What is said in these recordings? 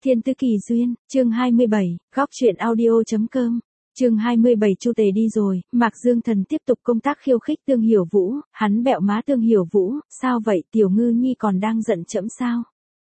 Thiên Tứ Kỳ Duyên, chương 27, góc truyện audio.com. Chương 27 Chu Tề đi rồi, Mạc Dương Thần tiếp tục công tác khiêu khích Tương Hiểu Vũ, hắn bẹo má Tương Hiểu Vũ, sao vậy, Tiểu Ngư Nhi còn đang giận trẫm sao?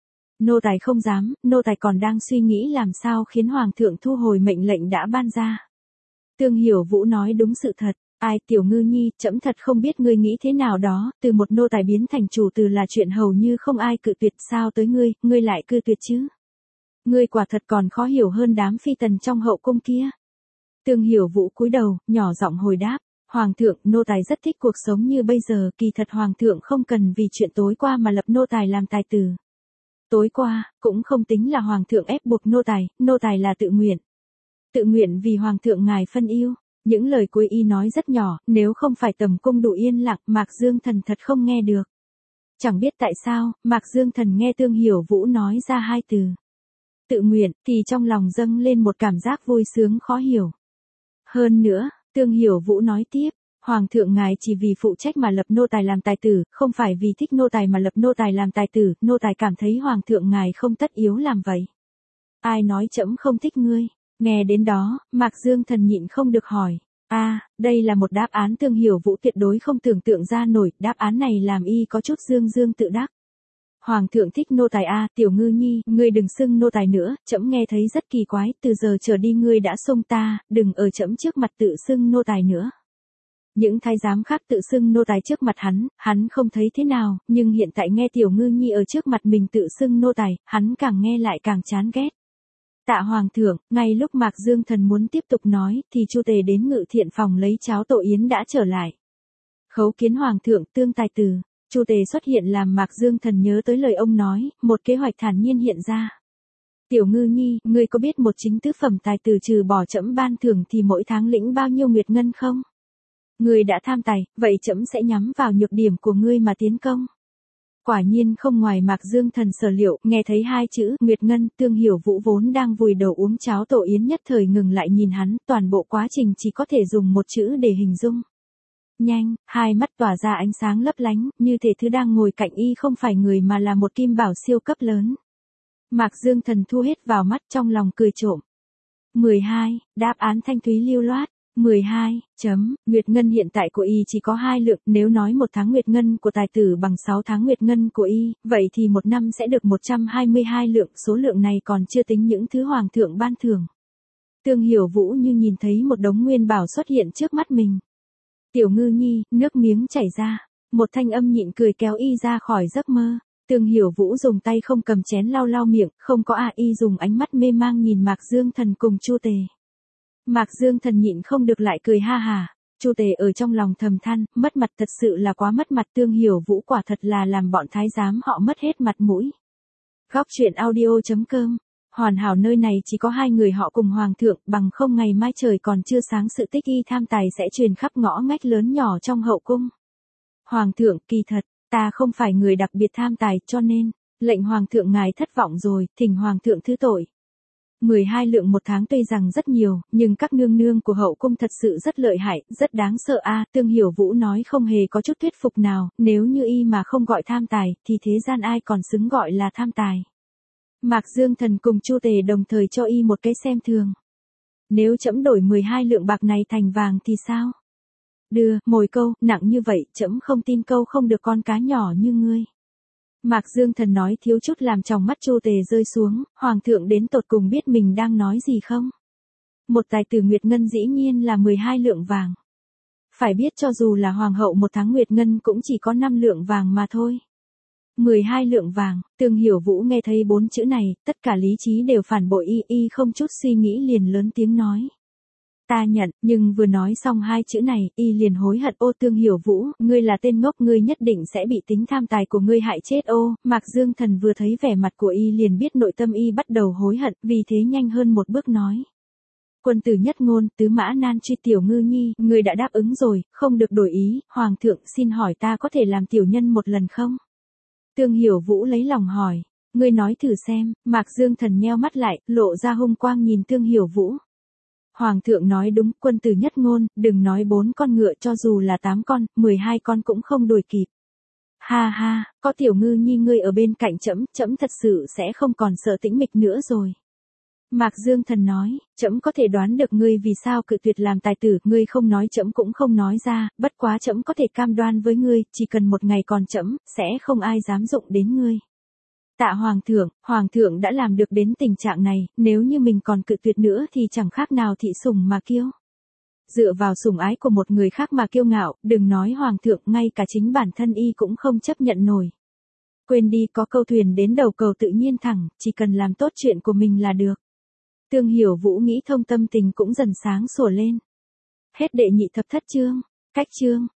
Nô tài không dám, nô tài còn đang suy nghĩ làm sao khiến Hoàng thượng thu hồi mệnh lệnh đã ban ra. Tương Hiểu Vũ nói đúng sự thật, ai Tiểu Ngư Nhi, trẫm thật không biết ngươi nghĩ thế nào đó, từ một nô tài biến thành chủ từ là chuyện hầu như không ai cự tuyệt, sao tới ngươi lại cự tuyệt chứ? Ngươi quả thật còn khó hiểu hơn đám phi tần trong hậu cung kia. Tương Hiểu Vũ cúi đầu, nhỏ giọng hồi đáp, Hoàng thượng, nô tài rất thích cuộc sống như bây giờ, kỳ thật Hoàng thượng không cần vì chuyện tối qua mà lập nô tài làm tài tử. Tối qua, cũng không tính là Hoàng thượng ép buộc nô tài là tự nguyện. Tự nguyện vì Hoàng thượng ngài phân yêu. Những lời cuối y nói rất nhỏ, nếu không phải tầm cung đủ yên lặng, Mạc Dương Thần thật không nghe được. Chẳng biết tại sao, Mạc Dương Thần nghe Tương Hiểu Vũ nói ra hai từ. Tự nguyện, thì trong lòng dâng lên một cảm giác vui sướng khó hiểu. Hơn nữa, Tương Hiểu Vũ nói tiếp, Hoàng thượng ngài chỉ vì phụ trách mà lập nô tài làm tài tử, không phải vì thích nô tài mà lập nô tài làm tài tử, nô tài cảm thấy Hoàng thượng ngài không tất yếu làm vậy. Ai nói trẫm không thích ngươi? Nghe đến đó, Mạc Dương Thần nhịn không được hỏi. Đây là một đáp án Tương Hiểu Vũ tuyệt đối không tưởng tượng ra nổi, đáp án này làm y có chút dương tự đắc. Hoàng thượng thích nô tài Tiểu Ngư Nhi, ngươi đừng xưng nô tài nữa, trẫm nghe thấy rất kỳ quái, từ giờ trở đi ngươi đã xông ta, đừng ở trẫm trước mặt tự xưng nô tài nữa. Những thái giám khác tự xưng nô tài trước mặt hắn không thấy thế nào, nhưng hiện tại nghe Tiểu Ngư Nhi ở trước mặt mình tự xưng nô tài, hắn càng nghe lại càng chán ghét. Tạ Hoàng thượng, ngay lúc Mạc Dương Thần muốn tiếp tục nói, thì Chu Tề đến Ngự Thiện phòng lấy cháo tổ yến đã trở lại. Khấu kiến Hoàng thượng, Tương tài tử. Chu Tề xuất hiện làm Mạc Dương Thần nhớ tới lời ông nói, một kế hoạch thản nhiên hiện ra. Tiểu Ngư Nhi, ngươi có biết một chính tứ phẩm tài tử trừ bỏ trẫm ban thưởng thì mỗi tháng lĩnh bao nhiêu nguyệt ngân không? Ngươi đã tham tài, vậy trẫm sẽ nhắm vào nhược điểm của ngươi mà tiến công. Quả nhiên không ngoài Mạc Dương Thần sở liệu, nghe thấy hai chữ Nguyệt Ngân, Tương Hiểu Vũ vốn đang vùi đầu uống cháo tổ yến nhất thời ngừng lại nhìn hắn, toàn bộ quá trình chỉ có thể dùng một chữ để hình dung. Nhanh, hai mắt tỏa ra ánh sáng lấp lánh, như thể thứ đang ngồi cạnh y không phải người mà là một kim bảo siêu cấp lớn. Mạc Dương Thần thu hết vào mắt trong lòng cười trộm. 12, đáp án thanh thúy lưu loát. 12, Nguyệt Ngân hiện tại của y chỉ có 2 lượng, nếu nói một tháng Nguyệt Ngân của tài tử bằng 6 tháng Nguyệt Ngân của y, vậy thì một năm sẽ được 122 lượng, số lượng này còn chưa tính những thứ Hoàng thượng ban thưởng. Tương Hiểu Vũ như nhìn thấy một đống nguyên bảo xuất hiện trước mắt mình. Tiểu Ngư Nhi, nước miếng chảy ra, một thanh âm nhịn cười kéo y ra khỏi giấc mơ. Tương Hiểu Vũ dùng tay không cầm chén lau miệng, không có y dùng ánh mắt mê mang nhìn Mạc Dương Thần cùng Chu Tề. Mạc Dương Thần nhịn không được lại cười ha hà. Chu Tề ở trong lòng thầm than, mất mặt thật sự là quá mất mặt, Tương Hiểu Vũ quả thật là làm bọn thái giám họ mất hết mặt mũi. Góc truyện audio.com. Hoàn hảo, nơi này chỉ có 2 người họ cùng Hoàng thượng, bằng không ngày mai trời còn chưa sáng sự tích y tham tài sẽ truyền khắp ngõ ngách lớn nhỏ trong hậu cung. Hoàng thượng, kỳ thật, ta không phải người đặc biệt tham tài, cho nên, lệnh Hoàng thượng ngài thất vọng rồi, thỉnh Hoàng thượng thứ tội. 12 lượng một tháng tuy rằng rất nhiều, nhưng các nương nương của hậu cung thật sự rất lợi hại, rất đáng sợ Tương Hiểu Vũ nói không hề có chút thuyết phục nào, nếu như y mà không gọi tham tài, thì thế gian ai còn xứng gọi là tham tài. Mạc Dương Thần cùng Chu Tề đồng thời cho y một cái xem thường. Nếu trẫm đổi 12 lượng bạc này thành vàng thì sao? Đưa, mồi câu, nặng như vậy, trẫm không tin câu không được con cá nhỏ như ngươi. Mạc Dương Thần nói thiếu chút làm tròng mắt Chu Tề rơi xuống, Hoàng thượng đến tột cùng biết mình đang nói gì không? Một tài tử Nguyệt Ngân dĩ nhiên là 12 lượng vàng. Phải biết cho dù là Hoàng hậu một tháng Nguyệt Ngân cũng chỉ có 5 lượng vàng mà thôi. 12 lượng vàng, Tương Hiểu Vũ nghe thấy 4 chữ này, tất cả lý trí đều phản bội y không chút suy nghĩ liền lớn tiếng nói. Ta nhận, nhưng vừa nói xong 2 chữ này, y liền hối hận. Tương Hiểu Vũ, ngươi là tên ngốc, ngươi nhất định sẽ bị tính tham tài của ngươi hại chết. Mạc Dương Thần vừa thấy vẻ mặt của y liền biết nội tâm y bắt đầu hối hận, vì thế nhanh hơn một bước nói. Quân tử nhất ngôn, tứ mã nan truy, Tiểu Ngư Nhi, ngươi đã đáp ứng rồi, không được đổi ý, Hoàng thượng xin hỏi ta có thể làm tiểu nhân một lần không? Tương Hiểu Vũ lấy lòng hỏi, ngươi nói thử xem. Mạc Dương Thần nheo mắt lại, lộ ra hung quang nhìn Tương Hiểu Vũ. Hoàng thượng nói đúng, quân tử nhất ngôn, đừng nói 4 con ngựa, cho dù là 8 con, 12 con cũng không đuổi kịp. Ha ha, có Tiểu Ngư Nhi ngươi ở bên cạnh trẫm, trẫm thật sự sẽ không còn sợ Tĩnh Mịch nữa rồi. Mạc Dương Thần nói, trẫm có thể đoán được ngươi vì sao cự tuyệt làm tài tử, ngươi không nói trẫm cũng không nói ra, bất quá trẫm có thể cam đoan với ngươi, chỉ cần một ngày còn trẫm, sẽ không ai dám dụng đến ngươi. Tạ Hoàng thượng đã làm được đến tình trạng này, nếu như mình còn cự tuyệt nữa thì chẳng khác nào thị sủng mà kiêu. Dựa vào sủng ái của một người khác mà kiêu ngạo, đừng nói Hoàng thượng, ngay cả chính bản thân y cũng không chấp nhận nổi. Quên đi, có câu thuyền đến đầu cầu tự nhiên thẳng, chỉ cần làm tốt chuyện của mình là được. Tương Hiểu Vũ nghĩ thông, tâm tình cũng dần sáng sủa lên. Hết đệ nhị thập thất chương. Cách chương.